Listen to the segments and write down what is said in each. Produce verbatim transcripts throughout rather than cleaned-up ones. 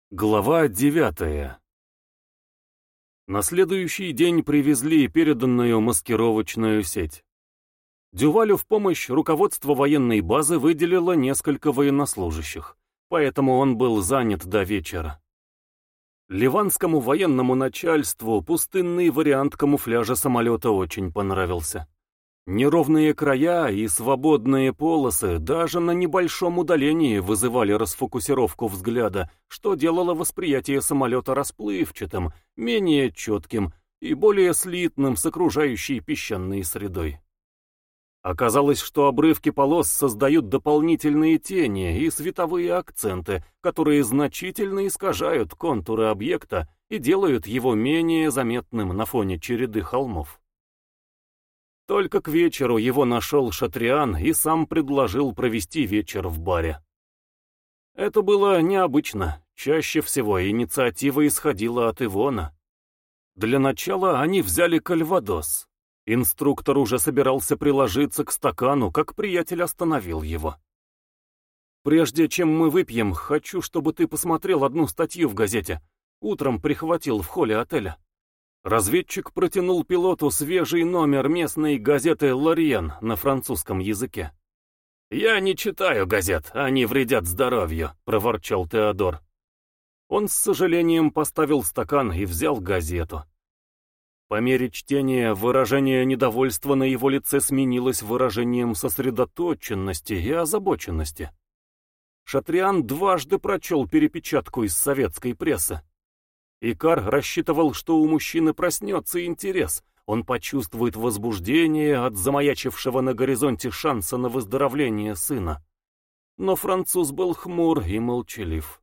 Глава девятая. На следующий день привезли переданную маскировочную сеть. Дювалю в помощь руководство военной базы выделило несколько военнослужащих, поэтому он был занят до вечера. Ливанскому военному начальству пустынный вариант камуфляжа самолета очень понравился. Неровные края и свободные полосы даже на небольшом удалении вызывали расфокусировку взгляда, что делало восприятие самолета расплывчатым, менее четким и более слитным с окружающей песчаной средой. Оказалось, что обрывки полос создают дополнительные тени и световые акценты, которые значительно искажают контуры объекта и делают его менее заметным на фоне череды холмов. Только к вечеру его нашел Шатриан и сам предложил провести вечер в баре. Это было необычно, чаще всего инициатива исходила от Ивона. Для начала они взяли кальвадос. Инструктор уже собирался приложиться к стакану, как приятель остановил его. «Прежде чем мы выпьем, хочу, чтобы ты посмотрел одну статью в газете. Утром прихватил в холле отеля». Разведчик протянул пилоту свежий номер местной газеты «Лориен» на французском языке. «Я не читаю газет, они вредят здоровью», — проворчал Теодор. Он с сожалением поставил стакан и взял газету. По мере чтения выражение недовольства на его лице сменилось выражением сосредоточенности и озабоченности. Шатриан дважды прочел перепечатку из советской прессы. Икар рассчитывал, что у мужчины проснется интерес, он почувствует возбуждение от замаячившего на горизонте шанса на выздоровление сына. Но француз был хмур и молчалив.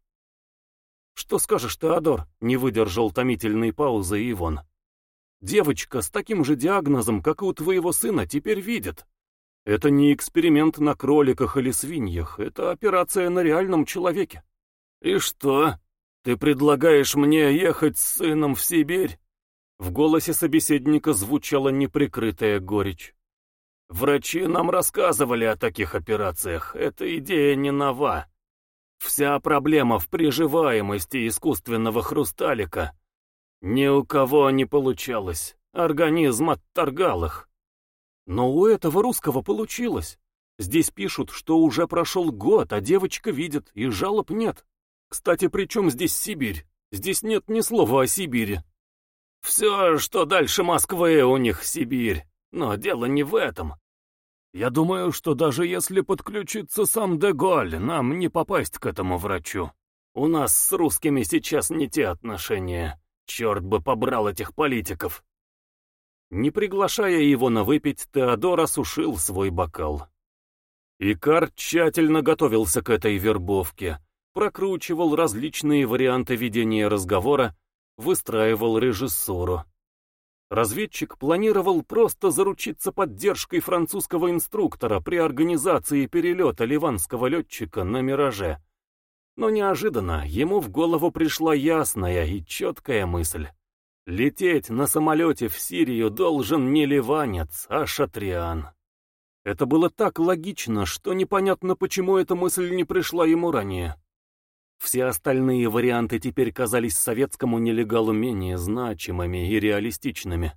«Что скажешь, Теодор?» — не выдержал томительной паузы Ивон. «Девочка с таким же диагнозом, как и у твоего сына, теперь видит. Это не эксперимент на кроликах или свиньях, это операция на реальном человеке». «И что? Ты предлагаешь мне ехать с сыном в Сибирь?» В голосе собеседника звучала неприкрытая горечь. «Врачи нам рассказывали о таких операциях, эта идея не нова. Вся проблема в приживаемости искусственного хрусталика. Ни у кого не получалось, организм отторгал их». «Но у этого русского получилось. Здесь пишут, что уже прошел год, а девочка видит, и жалоб нет. Кстати, при чем здесь Сибирь? Здесь нет ни слова о Сибири». «Все, что дальше Москвы, у них Сибирь. Но дело не в этом. Я думаю, что даже если подключится сам Деголь, нам не попасть к этому врачу. У нас с русскими сейчас не те отношения. Черт бы побрал этих политиков». Не приглашая его на выпить, Теодор осушил свой бокал. Икар тщательно готовился к этой вербовке. Прокручивал различные варианты ведения разговора, выстраивал режиссуру. Разведчик планировал просто заручиться поддержкой французского инструктора при организации перелета ливанского летчика на «Мираже». Но неожиданно ему в голову пришла ясная и четкая мысль. Лететь на самолете в Сирию должен не ливанец, а Шатриан. Это было так логично, что непонятно, почему эта мысль не пришла ему ранее. Все остальные варианты теперь казались советскому нелегалу менее значимыми и реалистичными.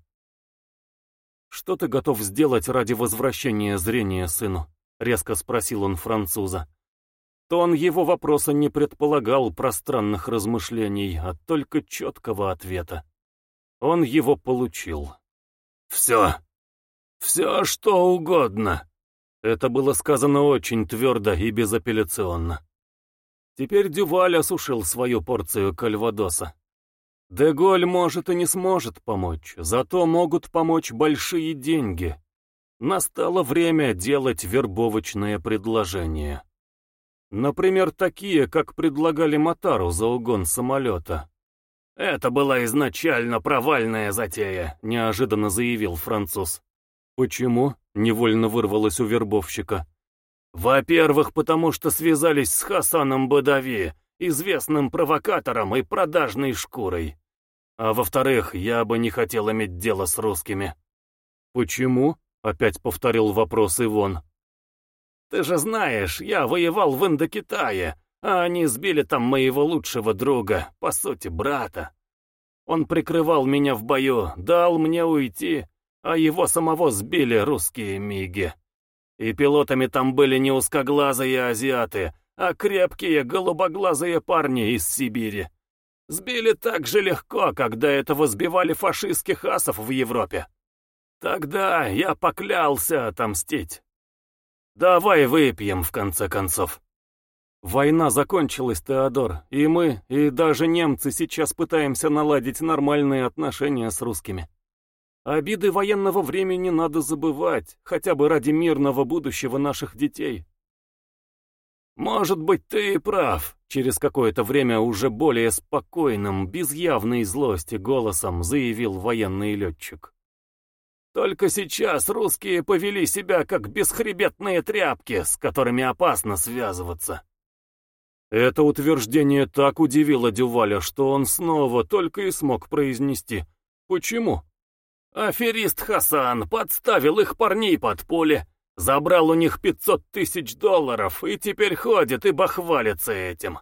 «Что ты готов сделать ради возвращения зрения сыну?» — резко спросил он француза. Тон его вопроса не предполагал пространных размышлений, а только четкого ответа. Он его получил. «Все. Все, что угодно». Это было сказано очень твердо и безапелляционно. Теперь Дюваль осушил свою порцию кальвадоса. Деголь может и не сможет помочь, зато могут помочь большие деньги. Настало время делать вербовочные предложения. Например, такие, как предлагали Матару за угон самолета. «Это была изначально провальная затея», — неожиданно заявил француз. «Почему?» — невольно вырвалось у вербовщика. «Во-первых, потому что связались с Хасаном Бадави, известным провокатором и продажной шкурой. А во-вторых, я бы не хотел иметь дело с русскими». «Почему?» — опять повторил вопрос Ивон. «Ты же знаешь, я воевал в Индокитае, а они сбили там моего лучшего друга, по сути, брата. Он прикрывал меня в бою, дал мне уйти, а его самого сбили русские миги. И пилотами там были не узкоглазые азиаты, а крепкие голубоглазые парни из Сибири. Сбили так же легко, когда этого сбивали фашистских асов в Европе. Тогда я поклялся отомстить. Давай выпьем, в конце концов. Война закончилась, Теодор, и мы, и даже немцы сейчас пытаемся наладить нормальные отношения с русскими. Обиды военного времени надо забывать, хотя бы ради мирного будущего наших детей. Может быть, ты и прав, через какое-то время уже более спокойным, без явной злости голосом заявил военный летчик. Только сейчас русские повели себя как бесхребетные тряпки, с которыми опасно связываться. Это утверждение так удивило Дюваля, что он снова только и смог произнести: «Почему?» Аферист Хасан подставил их парней под поле, забрал у них пятьсот тысяч долларов и теперь ходит и бахвалится этим.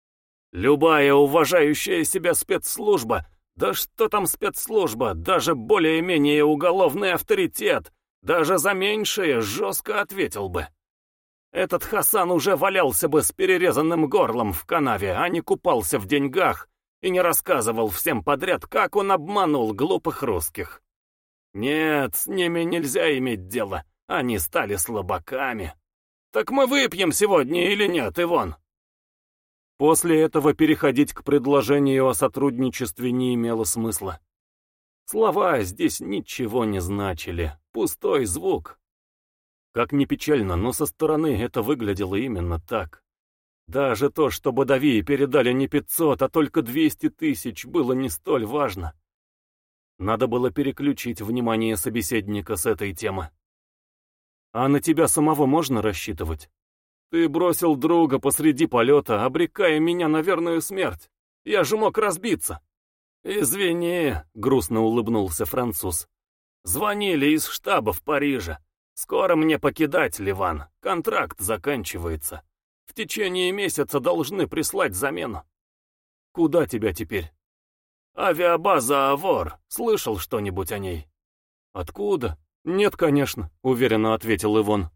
Любая уважающая себя спецслужба, да что там спецслужба, даже более-менее уголовный авторитет, даже за меньшее жестко ответил бы. Этот Хасан уже валялся бы с перерезанным горлом в канаве, а не купался в деньгах и не рассказывал всем подряд, как он обманул глупых русских. Нет, с ними нельзя иметь дело, они стали слабаками. Так мы выпьем сегодня или нет, Иван? После этого переходить к предложению о сотрудничестве не имело смысла. Слова здесь ничего не значили, пустой звук. Как ни печально, но со стороны это выглядело именно так. Даже то, что Бадавии передали не пятьсот, а только двести тысяч, было не столь важно. Надо было переключить внимание собеседника с этой темы. «А на тебя самого можно рассчитывать? Ты бросил друга посреди полета, обрекая меня на верную смерть. Я же мог разбиться». «Извини», — грустно улыбнулся француз. «Звонили из штаба в Париже. Скоро мне покидать Ливан, контракт заканчивается. В течение месяца должны прислать замену». «Куда тебя теперь?» «Авиабаза Авор. Слышал что-нибудь о ней?» «Откуда?» «Нет, конечно», — уверенно ответил Ивон.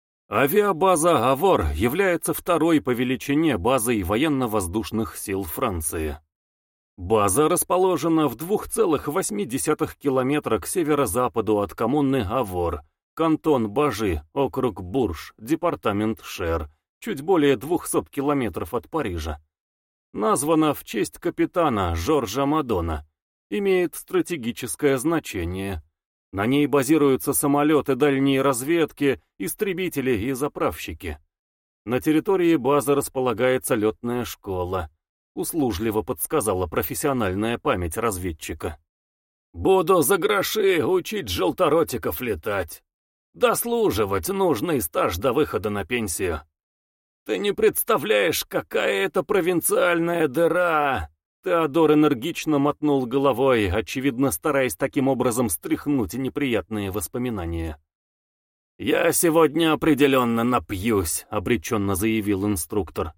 Авиабаза Авор является второй по величине базой военно-воздушных сил Франции. База расположена в двух целых восьми десятых километра к северо-западу от коммуны Авор, кантон Бажи, округ Бурж, департамент Шер, чуть более двухсот километров от Парижа. Названа в честь капитана Жоржа Мадона, имеет стратегическое значение. На ней базируются самолеты дальней разведки, истребители и заправщики. На территории базы располагается летная школа, услужливо подсказала профессиональная память разведчика. «Буду за гроши учить желторотиков летать. Дослуживать нужный стаж до выхода на пенсию. Ты не представляешь, какая это провинциальная дыра!» Теодор энергично мотнул головой, очевидно стараясь таким образом стряхнуть неприятные воспоминания. «Я сегодня определенно напьюсь», — обреченно заявил инструктор.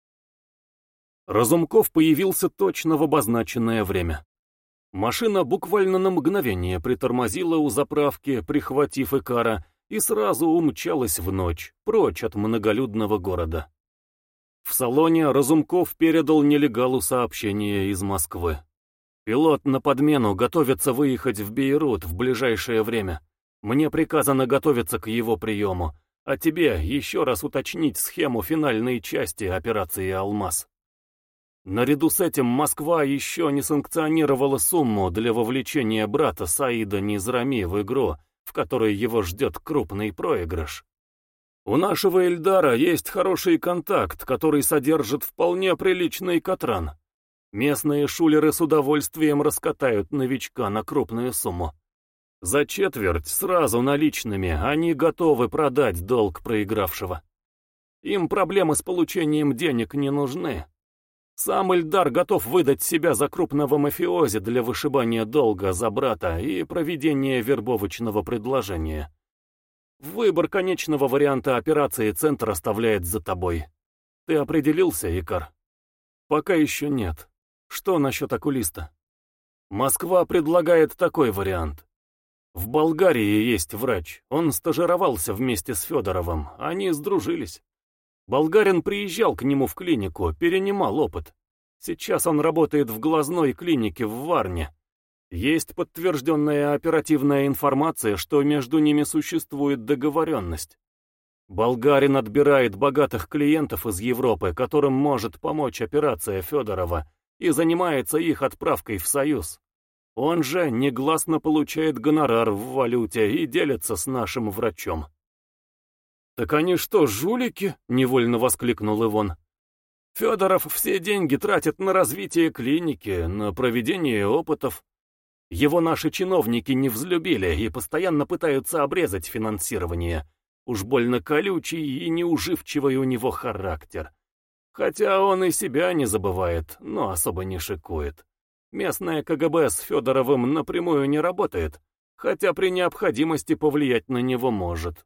Разумков появился точно в обозначенное время. Машина буквально на мгновение притормозила у заправки, прихватив Икара, и сразу умчалась в ночь, прочь от многолюдного города. В салоне Разумков передал нелегалу сообщение из Москвы. «Пилот на подмену готовится выехать в Бейрут в ближайшее время. Мне приказано готовиться к его приему, а тебе еще раз уточнить схему финальной части операции «Алмаз». Наряду с этим Москва еще не санкционировала сумму для вовлечения брата Саида Низрами в игру, в которой его ждет крупный проигрыш. У нашего Эльдара есть хороший контакт, который содержит вполне приличный катран. Местные шулеры с удовольствием раскатают новичка на крупную сумму. За четверть, сразу наличными, они готовы продать долг проигравшего. Им проблемы с получением денег не нужны. Сам Эльдар готов выдать себя за крупного мафиози для вышибания долга за брата и проведения вербовочного предложения. Выбор конечного варианта операции центр оставляет за тобой. Ты определился, Икар? Пока еще нет. Что насчет окулиста? Москва предлагает такой вариант. В Болгарии есть врач. Он стажировался вместе с Федоровым. Они сдружились. Болгарин приезжал к нему в клинику, перенимал опыт. Сейчас он работает в глазной клинике в Варне. Есть подтвержденная оперативная информация, что между ними существует договоренность. Болгарин отбирает богатых клиентов из Европы, которым может помочь операция Федорова, и занимается их отправкой в Союз. Он же негласно получает гонорар в валюте и делится с нашим врачом. «Так они что, жулики?» — невольно воскликнул Ивон. «Федоров все деньги тратит на развитие клиники, на проведение опытов. Его наши чиновники не взлюбили и постоянно пытаются обрезать финансирование. Уж больно колючий и неуживчивый у него характер. Хотя он и себя не забывает, но особо не шикует. Местное КГБ с Федоровым напрямую не работает, хотя при необходимости повлиять на него может.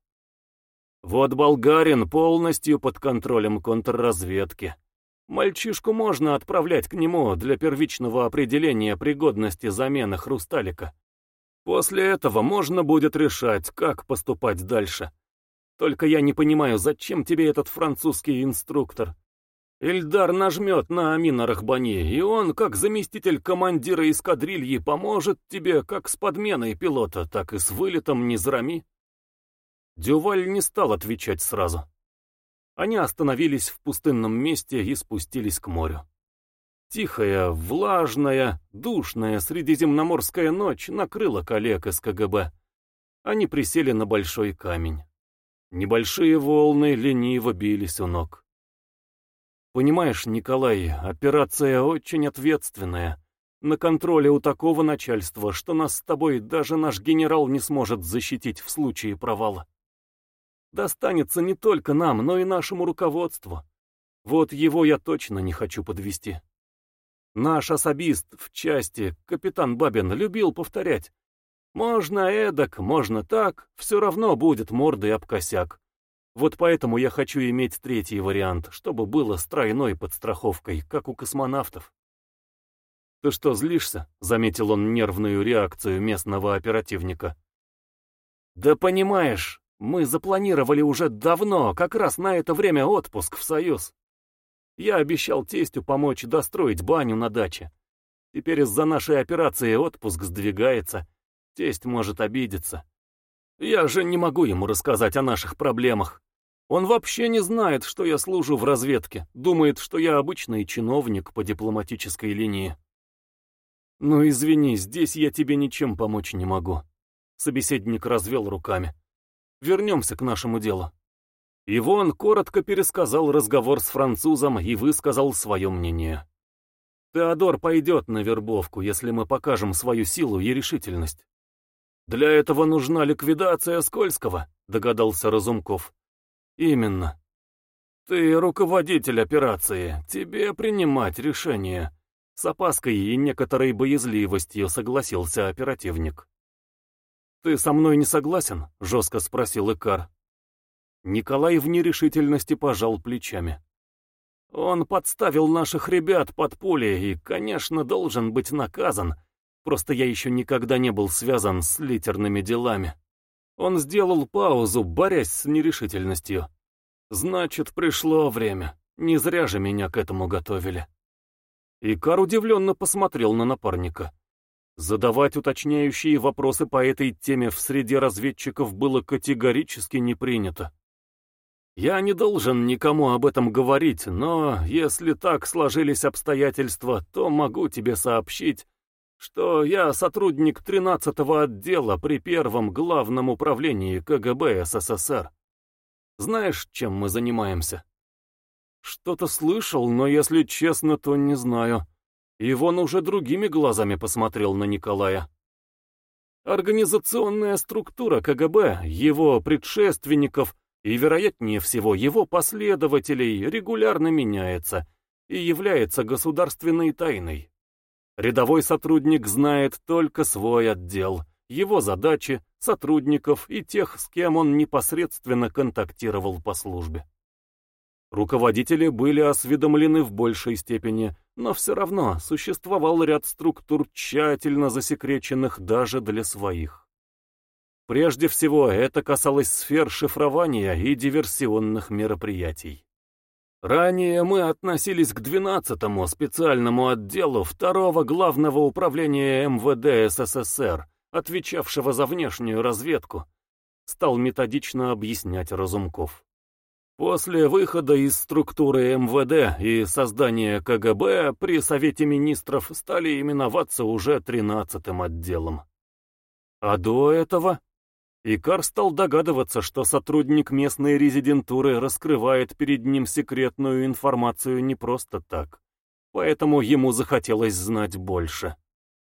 Вот болгарин полностью под контролем контрразведки. Мальчишку можно отправлять к нему для первичного определения пригодности замены хрусталика. После этого можно будет решать, как поступать дальше. Только я не понимаю, зачем тебе этот французский инструктор? Ильдар нажмет на Амин Арахбани, и он, как заместитель командира эскадрильи, поможет тебе как с подменой пилота, так и с вылетом Низрами. Дюваль не стал отвечать сразу. Они остановились в пустынном месте и спустились к морю. Тихая, влажная, душная средиземноморская ночь накрыла коллег из КГБ. Они присели на большой камень. Небольшие волны лениво бились у ног. Понимаешь, Николай, операция очень ответственная. На контроле у такого начальства, что нас с тобой даже наш генерал не сможет защитить в случае провала. Достанется не только нам, но и нашему руководству. Вот его я точно не хочу подвести. Наш особист в части, капитан Бабин, любил повторять: можно эдак, можно так, все равно будет мордой об косяк. Вот поэтому я хочу иметь третий вариант, чтобы было с тройной подстраховкой, как у космонавтов. «Ты что, злишься?» — заметил он нервную реакцию местного оперативника. «Да понимаешь, мы запланировали уже давно, как раз на это время отпуск в Союз. Я обещал тестю помочь достроить баню на даче. Теперь из-за нашей операции отпуск сдвигается. Тесть может обидеться. Я же не могу ему рассказать о наших проблемах. Он вообще не знает, что я служу в разведке, думает, что я обычный чиновник по дипломатической линии. Ну извини, здесь я тебе ничем помочь не могу». Собеседник развел руками. «Вернемся к нашему делу». Ивон коротко пересказал разговор с французом и высказал свое мнение. «Теодор пойдет на вербовку, если мы покажем свою силу и решительность». «Для этого нужна ликвидация Скользкого», — догадался Разумков. «Именно. Ты руководитель операции, тебе принимать решение». С опаской и некоторой боязливостью согласился оперативник. «Ты со мной не согласен?» — жестко спросил Икар. Николай в нерешительности пожал плечами. «Он подставил наших ребят под пули и, конечно, должен быть наказан. Просто я еще никогда не был связан с литерными делами». Он сделал паузу, борясь с нерешительностью. «Значит, пришло время. Не зря же меня к этому готовили». Икар удивленно посмотрел на напарника. Задавать уточняющие вопросы по этой теме в среде разведчиков было категорически не принято. «Я не должен никому об этом говорить, но если так сложились обстоятельства, то могу тебе сообщить, что я сотрудник тринадцатого отдела при Первом главном управлении КГБ СССР. Знаешь, чем мы занимаемся?» «Что-то слышал, но, если честно, то не знаю». Ивон уже другими глазами посмотрел на Николая. Организационная структура КГБ, его предшественников и, вероятнее всего, его последователей регулярно меняется и является государственной тайной. Рядовой сотрудник знает только свой отдел, его задачи, сотрудников и тех, с кем он непосредственно контактировал по службе. Руководители были осведомлены в большей степени, но все равно существовал ряд структур, тщательно засекреченных даже для своих. Прежде всего, это касалось сфер шифрования и диверсионных мероприятий. Ранее мы относились к двенадцатому специальному отделу второго главного управления эм вэ дэ эс эс эс эр, отвечавшего за внешнюю разведку, стал методично объяснять Разумков. После выхода из структуры эм вэ дэ и создания ка гэ бэ при Совете Министров стали именоваться уже тринадцатым отделом. А до этого Икар стал догадываться, что сотрудник местной резидентуры раскрывает перед ним секретную информацию не просто так, поэтому ему захотелось знать больше.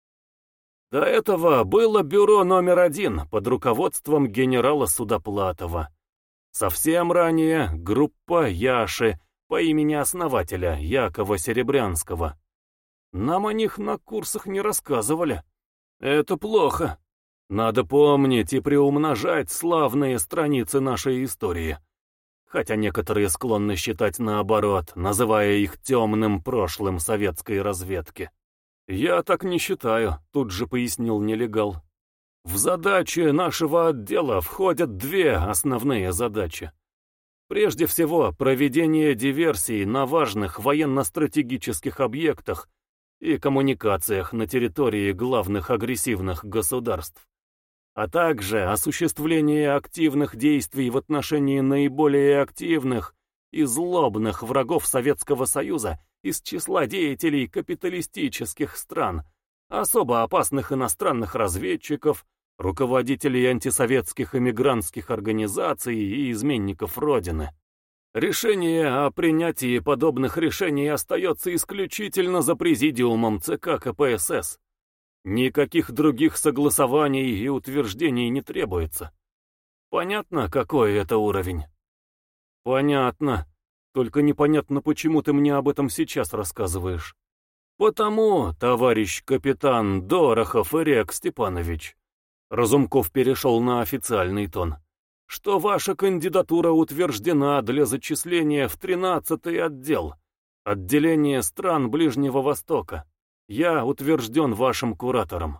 До этого было бюро номер один под руководством генерала Судоплатова. Совсем ранее группа Яши по имени основателя Якова Серебрянского. Нам о них на курсах не рассказывали. Это плохо. Надо помнить и приумножать славные страницы нашей истории. Хотя некоторые склонны считать наоборот, называя их темным прошлым советской разведки. Я так не считаю, тут же пояснил нелегал. В задачи нашего отдела входят две основные задачи. Прежде всего, проведение диверсий на важных военно-стратегических объектах и коммуникациях на территории главных агрессивных государств, а также осуществление активных действий в отношении наиболее активных и злобных врагов Советского Союза из числа деятелей капиталистических стран, особо опасных иностранных разведчиков, руководителей антисоветских эмигрантских организаций и изменников Родины. Решение о принятии подобных решений остается исключительно за президиумом ЦК ка пэ эс эс. Никаких других согласований и утверждений не требуется. Понятно, какой это уровень? Понятно. Только непонятно, почему ты мне об этом сейчас рассказываешь. Потому, товарищ капитан Дорохов Ирек Степанович, Разумков перешел на официальный тон, что ваша кандидатура утверждена для зачисления в тринадцатый отдел, отделение стран Ближнего Востока. Я утвержден вашим куратором.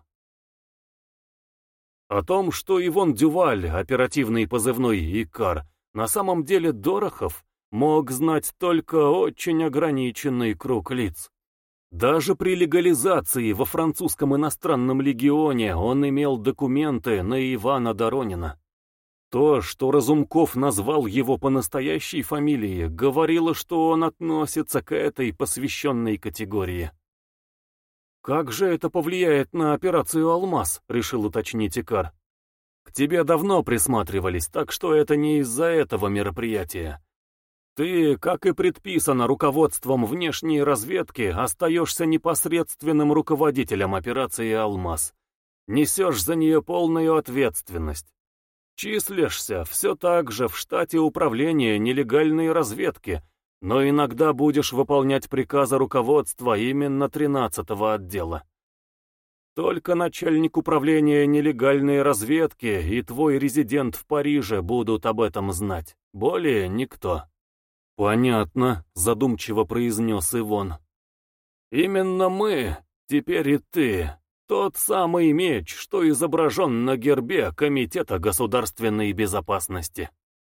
О том, что Ивон Дюваль, оперативный позывной Икар, на самом деле Дорохов, мог знать только очень ограниченный круг лиц. Даже при легализации во французском иностранном легионе он имел документы на Ивана Доронина. То, что Разумков назвал его по настоящей фамилии, говорило, что он относится к этой посвященной категории. «Как же это повлияет на операцию «Алмаз», — решил уточнить Икар. «К тебе давно присматривались, так что это не из-за этого мероприятия. Ты, как и предписано руководством внешней разведки, остаешься непосредственным руководителем операции «Алмаз». Несешь за нее полную ответственность. Числишься все так же в штате управления нелегальной разведки, но иногда будешь выполнять приказы руководства именно тринадцатого отдела. Только начальник управления нелегальной разведки и твой резидент в Париже будут об этом знать. Более никто». «Понятно», — задумчиво произнес Ивон. «Именно мы, теперь и ты, тот самый меч, что изображен на гербе Комитета государственной безопасности.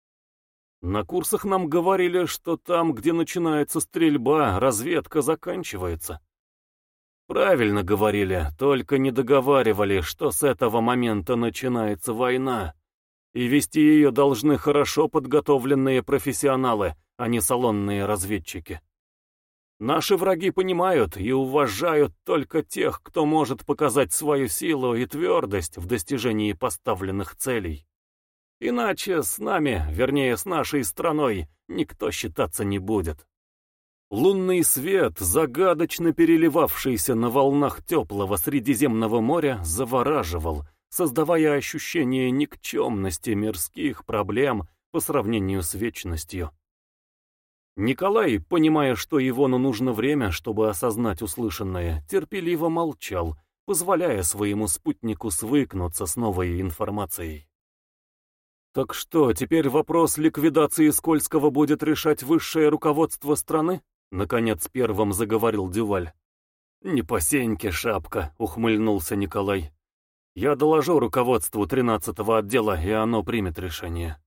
На курсах нам говорили, что там, где начинается стрельба, разведка заканчивается. Правильно говорили, только не договаривали, что с этого момента начинается война, и вести ее должны хорошо подготовленные профессионалы, а не салонные разведчики. Наши враги понимают и уважают только тех, кто может показать свою силу и твердость в достижении поставленных целей. Иначе с нами, вернее с нашей страной, никто считаться не будет». Лунный свет, загадочно переливавшийся на волнах теплого Средиземного моря, завораживал, создавая ощущение никчемности мирских проблем по сравнению с вечностью. Николай, понимая, что Ивону нужно время, чтобы осознать услышанное, терпеливо молчал, позволяя своему спутнику свыкнуться с новой информацией. Так что, теперь вопрос ликвидации Скользкого будет решать высшее руководство страны? Наконец первым заговорил Дюваль. «Не по сеньке, шапка», — ухмыльнулся Николай. «Я доложу руководству тринадцатого отдела, и оно примет решение».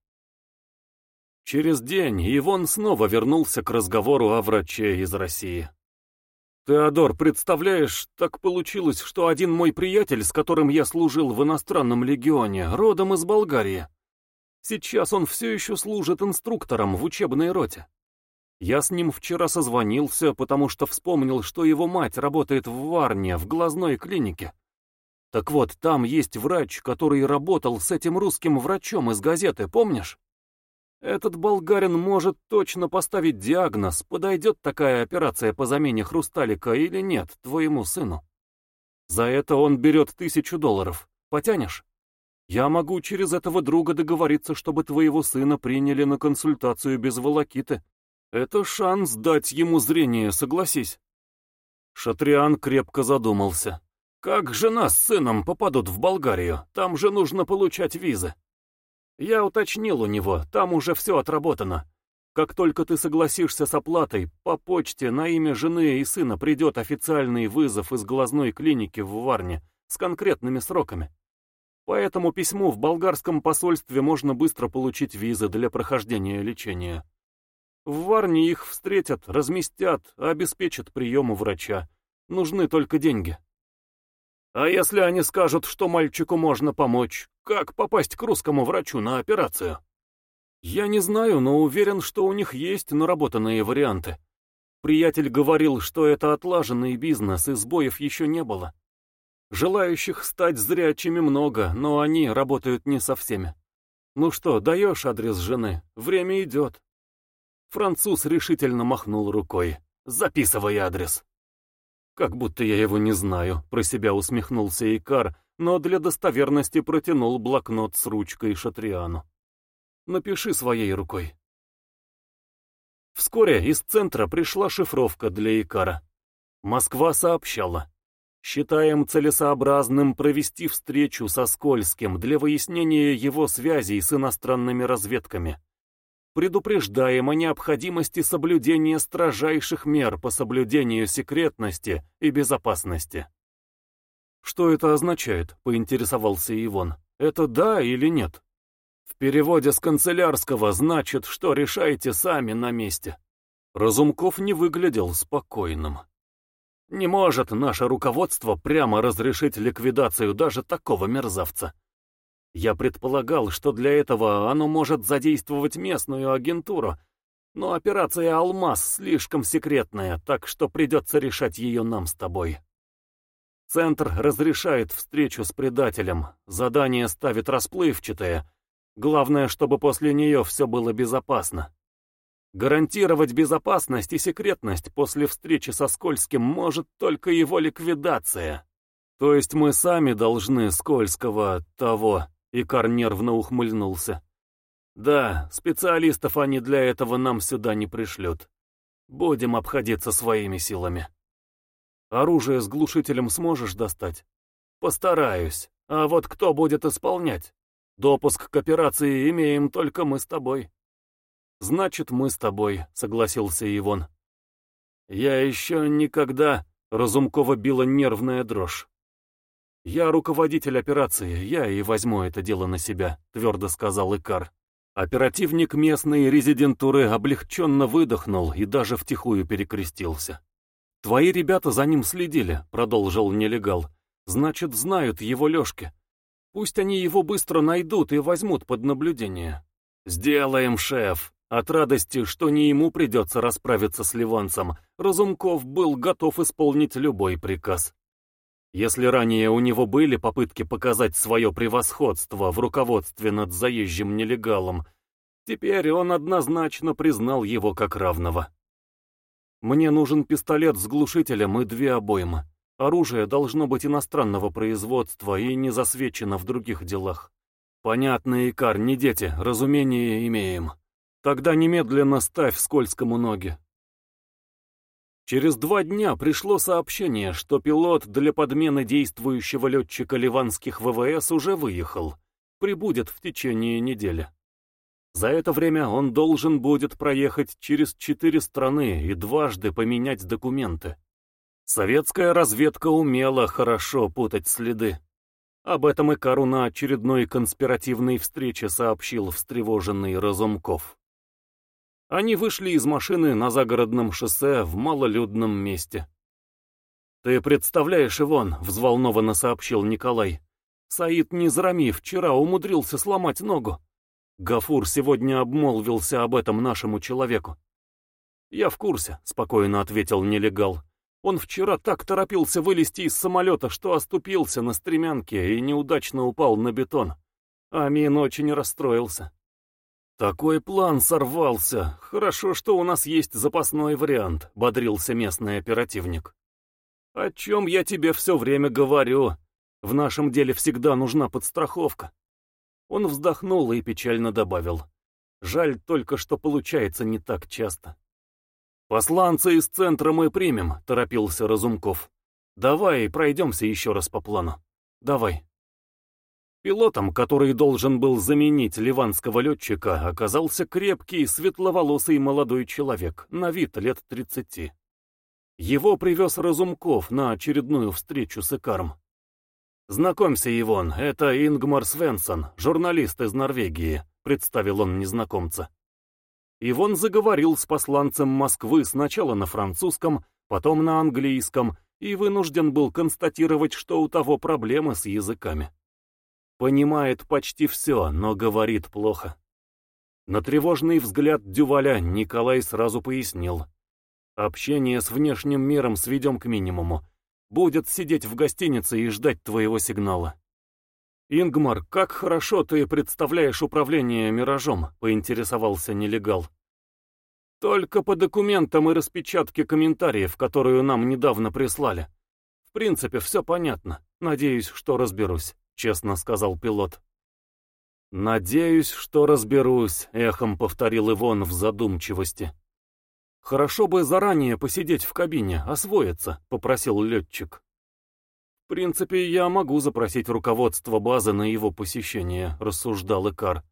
Через день Ивон снова вернулся к разговору о враче из России. «Теодор, представляешь, так получилось, что один мой приятель, с которым я служил в иностранном легионе, родом из Болгарии. Сейчас он все еще служит инструктором в учебной роте. Я с ним вчера созвонился, потому что вспомнил, что его мать работает в Варне, в глазной клинике. Так вот, там есть врач, который работал с этим русским врачом из газеты, помнишь? Этот болгарин может точно поставить диагноз, подойдет такая операция по замене хрусталика или нет твоему сыну. За это он берет тысячу долларов. Потянешь? Я могу через этого друга договориться, чтобы твоего сына приняли на консультацию без волокиты. Это шанс дать ему зрение, согласись». Шатриан крепко задумался. «Как жена с сыном попадут в Болгарию? Там же нужно получать визы». Я уточнил у него, там уже все отработано. Как только ты согласишься с оплатой, по почте на имя жены и сына придет официальный вызов из глазной клиники в Варне с конкретными сроками. По этому письму в болгарском посольстве можно быстро получить визы для прохождения лечения. В Варне их встретят, разместят, обеспечат прием у врача. Нужны только деньги. А если они скажут, что мальчику можно помочь, как попасть к русскому врачу на операцию? Я не знаю, но уверен, что у них есть наработанные варианты. Приятель говорил, что это отлаженный бизнес, и сбоев еще не было. Желающих стать зрячими много, но они работают не со всеми. Ну что, даешь адрес жены? Время идет. Француз решительно махнул рукой. Записывай адрес. Как будто я его не знаю, про себя усмехнулся Икар, но для достоверности протянул блокнот с ручкой Шатриану. Напиши своей рукой. Вскоре из центра пришла шифровка для Икара. Москва сообщала. Считаем целесообразным провести встречу со Скользким для выяснения его связей с иностранными разведками. Предупреждаем о необходимости соблюдения строжайших мер по соблюдению секретности и безопасности. «Что это означает?» — поинтересовался Ивон. «Это да или нет?» «В переводе с канцелярского значит, что решаете сами на месте». Разумков не выглядел спокойным. «Не может наше руководство прямо разрешить ликвидацию даже такого мерзавца. Я предполагал, что для этого оно может задействовать местную агентуру, но операция «Алмаз» слишком секретная, так что придется решать ее нам с тобой. Центр разрешает встречу с предателем, задание ставит расплывчатое, главное, чтобы после нее все было безопасно. Гарантировать безопасность и секретность после встречи со Скользким может только его ликвидация. То есть мы сами должны Скользкого того... Икар нервно ухмыльнулся. «Да, специалистов они для этого нам сюда не пришлют. Будем обходиться своими силами. Оружие с глушителем сможешь достать?» «Постараюсь. А вот кто будет исполнять? Допуск к операции имеем только мы с тобой». «Значит, мы с тобой», — согласился Ивон. «Я еще никогда...» — Разумкова била нервная дрожь. «Я руководитель операции, я и возьму это дело на себя», — твердо сказал Икар. Оперативник местной резидентуры облегченно выдохнул и даже втихую перекрестился. «Твои ребята за ним следили», — продолжил нелегал. «Значит, знают его Лешки. Пусть они его быстро найдут и возьмут под наблюдение». «Сделаем, шеф». От радости, что не ему придется расправиться с ливанцем, Разумков был готов исполнить любой приказ. Если ранее у него были попытки показать свое превосходство в руководстве над заезжим нелегалом, теперь он однозначно признал его как равного. «Мне нужен пистолет с глушителем и две обоймы. Оружие должно быть иностранного производства и не засвечено в других делах». «Понятно, Икар, не дети, разумение имеем. Тогда немедленно ставь Скользкому ноги». Через два дня пришло сообщение, что пилот для подмены действующего летчика ливанских ВВС уже выехал, прибудет в течение недели. За это время он должен будет проехать через четыре страны и дважды поменять документы. Советская разведка умела хорошо путать следы. Об этом Икару на очередной конспиративной встрече сообщил встревоженный Разумков. Они вышли из машины на загородном шоссе в малолюдном месте. «Ты представляешь, Иван», — взволнованно сообщил Николай, — «Саид Низрами вчера умудрился сломать ногу. Гафур сегодня обмолвился об этом нашему человеку». «Я в курсе», — спокойно ответил нелегал. «Он вчера так торопился вылезти из самолета, что оступился на стремянке и неудачно упал на бетон. Амин очень расстроился». «Такой план сорвался. Хорошо, что у нас есть запасной вариант», — бодрился местный оперативник. «О чем я тебе все время говорю. В нашем деле всегда нужна подстраховка». Он вздохнул и печально добавил. «Жаль только, что получается не так часто». «Посланца из центра мы примем», — торопился Разумков. «Давай пройдемся еще раз по плану. Давай». Пилотом, который должен был заменить ливанского летчика, оказался крепкий, светловолосый молодой человек, на вид лет тридцати. Его привез Разумков на очередную встречу с Икаром. «Знакомься, Ивон, это Ингмар Свенсон, журналист из Норвегии», — представил он незнакомца. Ивон заговорил с посланцем Москвы сначала на французском, потом на английском, и вынужден был констатировать, что у того проблемы с языками. Понимает почти все, но говорит плохо. На тревожный взгляд Дюваля Николай сразу пояснил. «Общение с внешним миром сведем к минимуму. Будет сидеть в гостинице и ждать твоего сигнала». «Ингмар, как хорошо ты представляешь управление «Миражом», — поинтересовался нелегал. «Только по документам и распечатке комментариев, которую нам недавно прислали. В принципе, все понятно. Надеюсь, что разберусь», — честно сказал пилот. «Надеюсь, что разберусь», — эхом повторил Ивон в задумчивости. «Хорошо бы заранее посидеть в кабине, освоиться», — попросил летчик. «В принципе, я могу запросить руководство базы на его посещение», — рассуждал Икар.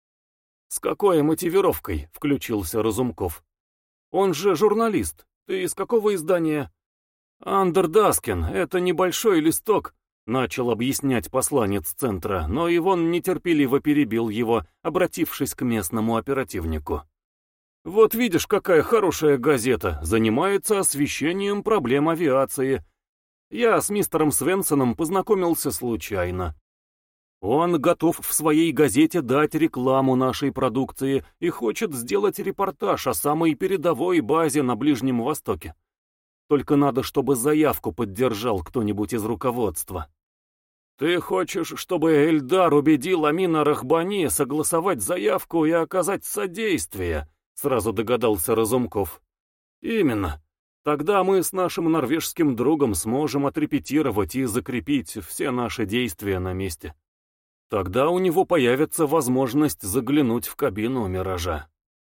«С какой мотивировкой?» — включился Разумков. «Он же журналист. Ты из какого издания?» «Андердаскин, это небольшой листок», — начал объяснять посланец центра, но Ивон нетерпеливо перебил его, обратившись к местному оперативнику. «Вот видишь, какая хорошая газета, занимается освещением проблем авиации. Я с мистером Свенсоном познакомился случайно. Он готов в своей газете дать рекламу нашей продукции и хочет сделать репортаж о самой передовой базе на Ближнем Востоке. Только надо, чтобы заявку поддержал кто-нибудь из руководства». «Ты хочешь, чтобы Эльдар убедил Амина Рахбани согласовать заявку и оказать содействие?» — сразу догадался Разумков. «Именно. Тогда мы с нашим норвежским другом сможем отрепетировать и закрепить все наши действия на месте. Тогда у него появится возможность заглянуть в кабину «Миража».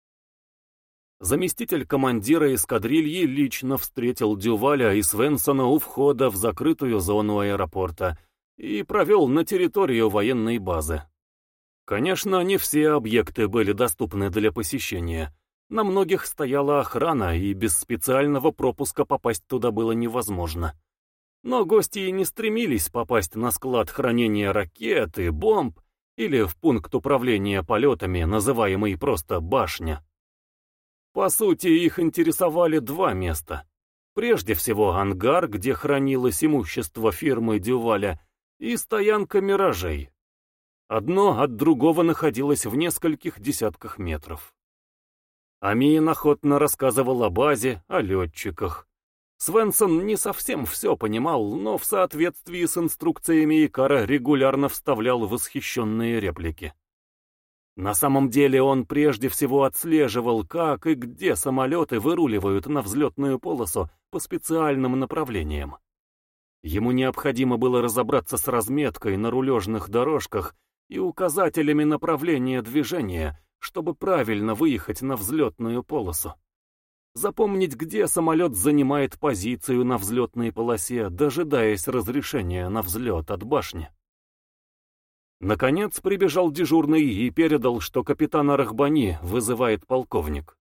Заместитель командира эскадрильи лично встретил Дюваля и Свенсона у входа в закрытую зону аэропорта и провел на территорию военной базы. Конечно, не все объекты были доступны для посещения. На многих стояла охрана, и без специального пропуска попасть туда было невозможно. Но гости и не стремились попасть на склад хранения ракет и бомб или в пункт управления полетами, называемый просто «башня». По сути, их интересовали два места. Прежде всего, ангар, где хранилось имущество фирмы Дюваля, и стоянка «Миражей». Одно от другого находилось в нескольких десятках метров. Амин охотно рассказывал о базе, о летчиках. Свенсон не совсем все понимал, но в соответствии с инструкциями Икара регулярно вставлял восхищенные реплики. На самом деле он прежде всего отслеживал, как и где самолеты выруливают на взлетную полосу по специальным направлениям. Ему необходимо было разобраться с разметкой на рулежных дорожках и указателями направления движения, чтобы правильно выехать на взлетную полосу. Запомнить, где самолет занимает позицию на взлетной полосе, дожидаясь разрешения на взлет от башни. Наконец прибежал дежурный и передал, что капитана Рахбани вызывает полковник.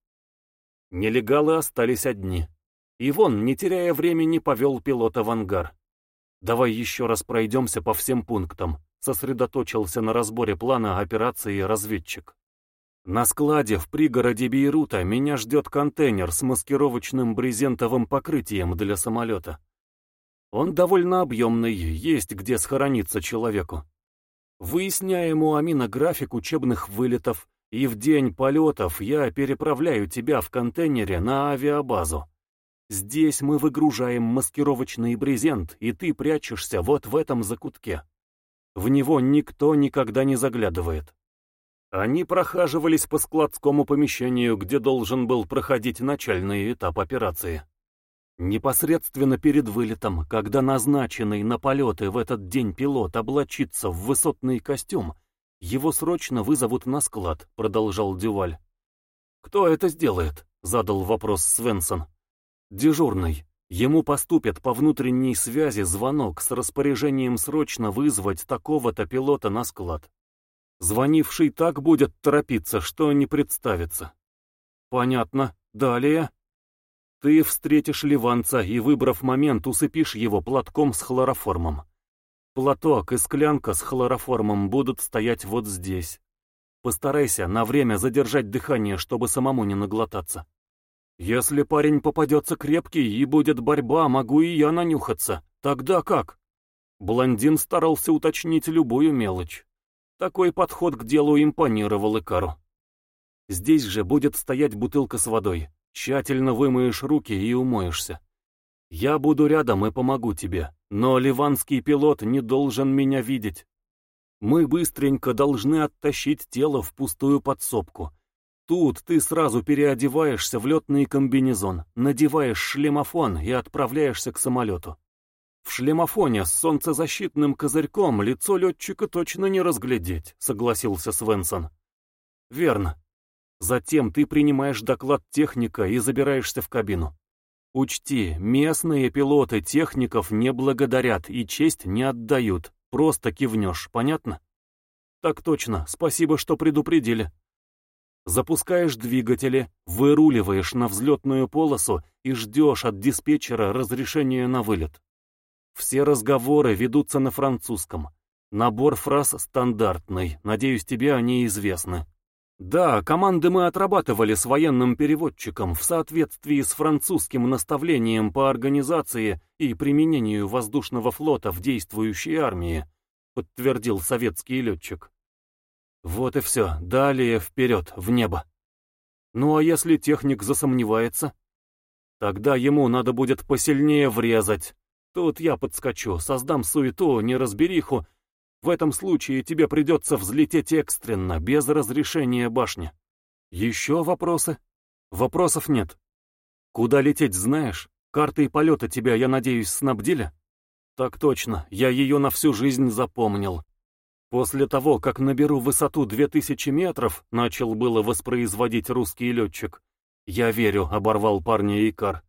Нелегалы остались одни. Ивон, не теряя времени, повел пилота в ангар. «Давай еще раз пройдемся по всем пунктам», — сосредоточился на разборе плана операции разведчик. «На складе в пригороде Бейрута меня ждет контейнер с маскировочным брезентовым покрытием для самолета. Он довольно объемный, есть где схорониться человеку. Выясняем у Амина график учебных вылетов, и в день полетов я переправляю тебя в контейнере на авиабазу. Здесь мы выгружаем маскировочный брезент, и ты прячешься вот в этом закутке. В него никто никогда не заглядывает». Они прохаживались по складскому помещению, где должен был проходить начальный этап операции. Непосредственно перед вылетом, когда назначенный на полеты в этот день пилот облачится в высотный костюм, его срочно вызовут на склад, продолжал Дюваль. «Кто это сделает?» — задал вопрос Свенсон. «Дежурный. Ему поступит по внутренней связи звонок с распоряжением срочно вызвать такого-то пилота на склад. Звонивший так будет торопиться, что не представится». «Понятно. Далее?» «Ты встретишь ливанца и, выбрав момент, усыпишь его платком с хлороформом. Платок и склянка с хлороформом будут стоять вот здесь. Постарайся на время задержать дыхание, чтобы самому не наглотаться. Если парень попадется крепкий и будет борьба, могу и я нанюхаться. Тогда как?» Блондин старался уточнить любую мелочь. Такой подход к делу импонировал Икару. «Здесь же будет стоять бутылка с водой. Тщательно вымоешь руки и умоешься. Я буду рядом и помогу тебе, но ливанский пилот не должен меня видеть. Мы быстренько должны оттащить тело в пустую подсобку. Тут ты сразу переодеваешься в летный комбинезон, надеваешь шлемофон и отправляешься к самолету. В шлемофоне с солнцезащитным козырьком лицо летчика точно не разглядеть», — согласился Свенсон. «Верно. Затем ты принимаешь доклад техника и забираешься в кабину. Учти, местные пилоты техников не благодарят и честь не отдают, просто кивнешь, понятно?» «Так точно, спасибо, что предупредили». Запускаешь двигатели, выруливаешь на взлетную полосу и ждешь от диспетчера разрешения на вылет. Все разговоры ведутся на французском. Набор фраз стандартный, надеюсь, тебе они известны. Да, команды мы отрабатывали с военным переводчиком в соответствии с французским наставлением по организации и применению воздушного флота в действующей армии, подтвердил советский летчик. Вот и все, далее вперед, в небо. Ну а если техник засомневается? Тогда ему надо будет посильнее врезать. Тут я подскочу, создам суету, неразбериху. В этом случае тебе придется взлететь экстренно, без разрешения башни. Еще вопросы? Вопросов нет. Куда лететь знаешь? Картой полета тебя, я надеюсь, снабдили? Так точно, я ее на всю жизнь запомнил. После того, как наберу высоту две тысячи метров, начал было воспроизводить русский летчик. Я верю, оборвал парня Икар.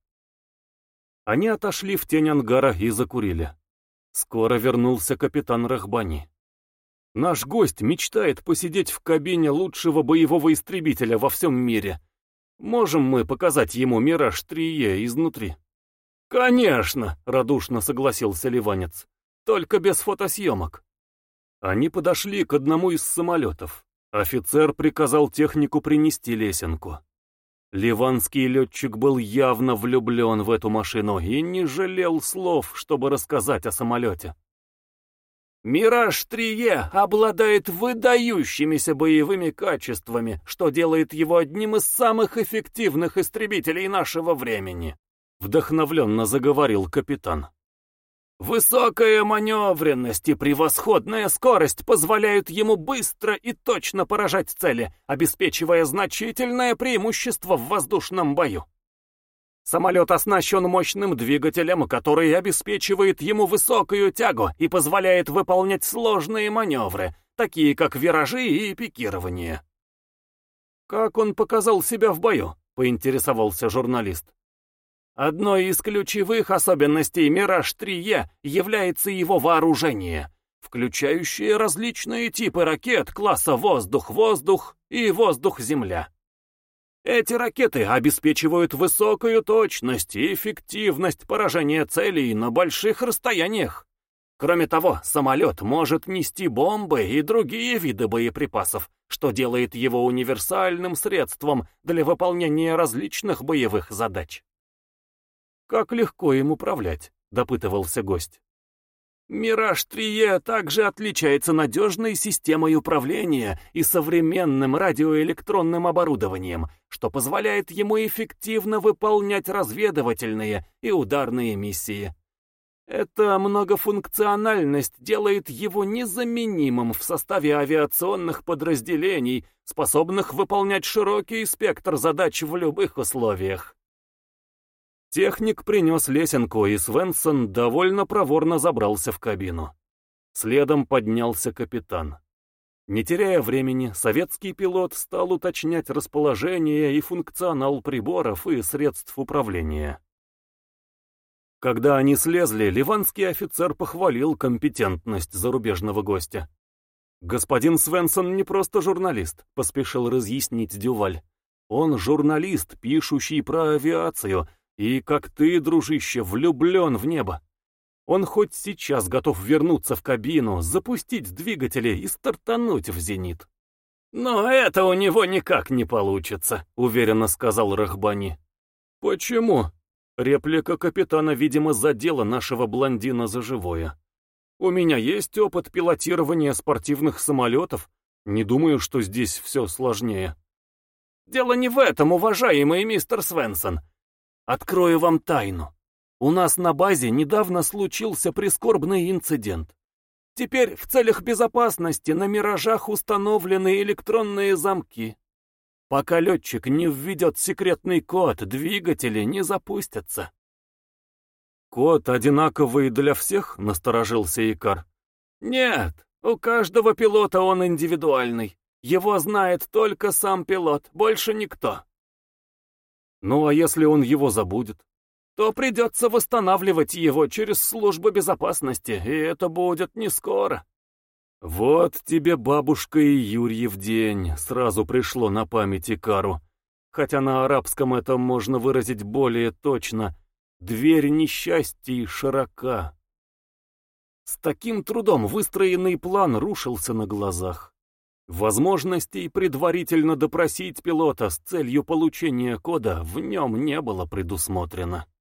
Они отошли в тень ангара и закурили. Скоро вернулся капитан Рахбани. «Наш гость мечтает посидеть в кабине лучшего боевого истребителя во всем мире. Можем мы показать ему «Мираж три Е» изнутри?» «Конечно!» — радушно согласился ливанец. «Только без фотосъемок». Они подошли к одному из самолетов. Офицер приказал технику принести лесенку. Ливанский летчик был явно влюблен в эту машину и не жалел слов, чтобы рассказать о самолете. «Мираж три Е обладает выдающимися боевыми качествами, что делает его одним из самых эффективных истребителей нашего времени», — вдохновленно заговорил капитан. «Высокая маневренность и превосходная скорость позволяют ему быстро и точно поражать цели, обеспечивая значительное преимущество в воздушном бою. Самолет оснащен мощным двигателем, который обеспечивает ему высокую тягу и позволяет выполнять сложные маневры, такие как виражи и пикирование». «Как он показал себя в бою?» — поинтересовался журналист. Одной из ключевых особенностей «Мираж три Е» является его вооружение. включающие различные типы ракет класса воздух-воздух и воздух-земля. Эти ракеты обеспечивают высокую точность и эффективность поражения целей на больших расстояниях. Кроме того, самолет может нести бомбы и другие виды боеприпасов, что делает его универсальным средством для выполнения различных боевых задач. «Как легко им управлять?» — допытывался гость. «Мираж-три также отличается надежной системой управления и современным радиоэлектронным оборудованием, что позволяет ему эффективно выполнять разведывательные и ударные миссии. Эта многофункциональность делает его незаменимым в составе авиационных подразделений, способных выполнять широкий спектр задач в любых условиях». Техник принес лесенку, и Свенсон довольно проворно забрался в кабину. Следом поднялся капитан. Не теряя времени, советский пилот стал уточнять расположение и функционал приборов и средств управления. Когда они слезли, ливанский офицер похвалил компетентность зарубежного гостя. «Господин Свенсон не просто журналист», — поспешил разъяснить Дюваль. «Он журналист, пишущий про авиацию, и, как ты, дружище, влюблен в небо. Он хоть сейчас готов вернуться в кабину, запустить двигатели и стартануть в зенит». «Но это у него никак не получится», — уверенно сказал Рахбани. «Почему?» Реплика капитана, видимо, задела нашего блондина за живое. «У меня есть опыт пилотирования спортивных самолетов. Не думаю, что здесь все сложнее». «Дело не в этом, уважаемый мистер Свенсон. Открою вам тайну. У нас на базе недавно случился прискорбный инцидент. Теперь в целях безопасности на «Миражах» установлены электронные замки. Пока летчик не введет секретный код, двигатели не запустятся». «Код одинаковый для всех?» — насторожился Икар. «Нет, у каждого пилота он индивидуальный. Его знает только сам пилот, больше никто». «Ну а если он его забудет?» «То придется восстанавливать его через службу безопасности, и это будет не скоро». «Вот тебе бабушка и Юрьев день», — сразу пришло на память Икару. Хотя на арабском это можно выразить более точно. «Дверь несчастья широка». С таким трудом выстроенный план рушился на глазах. Возможностей предварительно допросить пилота с целью получения кода в нем не было предусмотрено.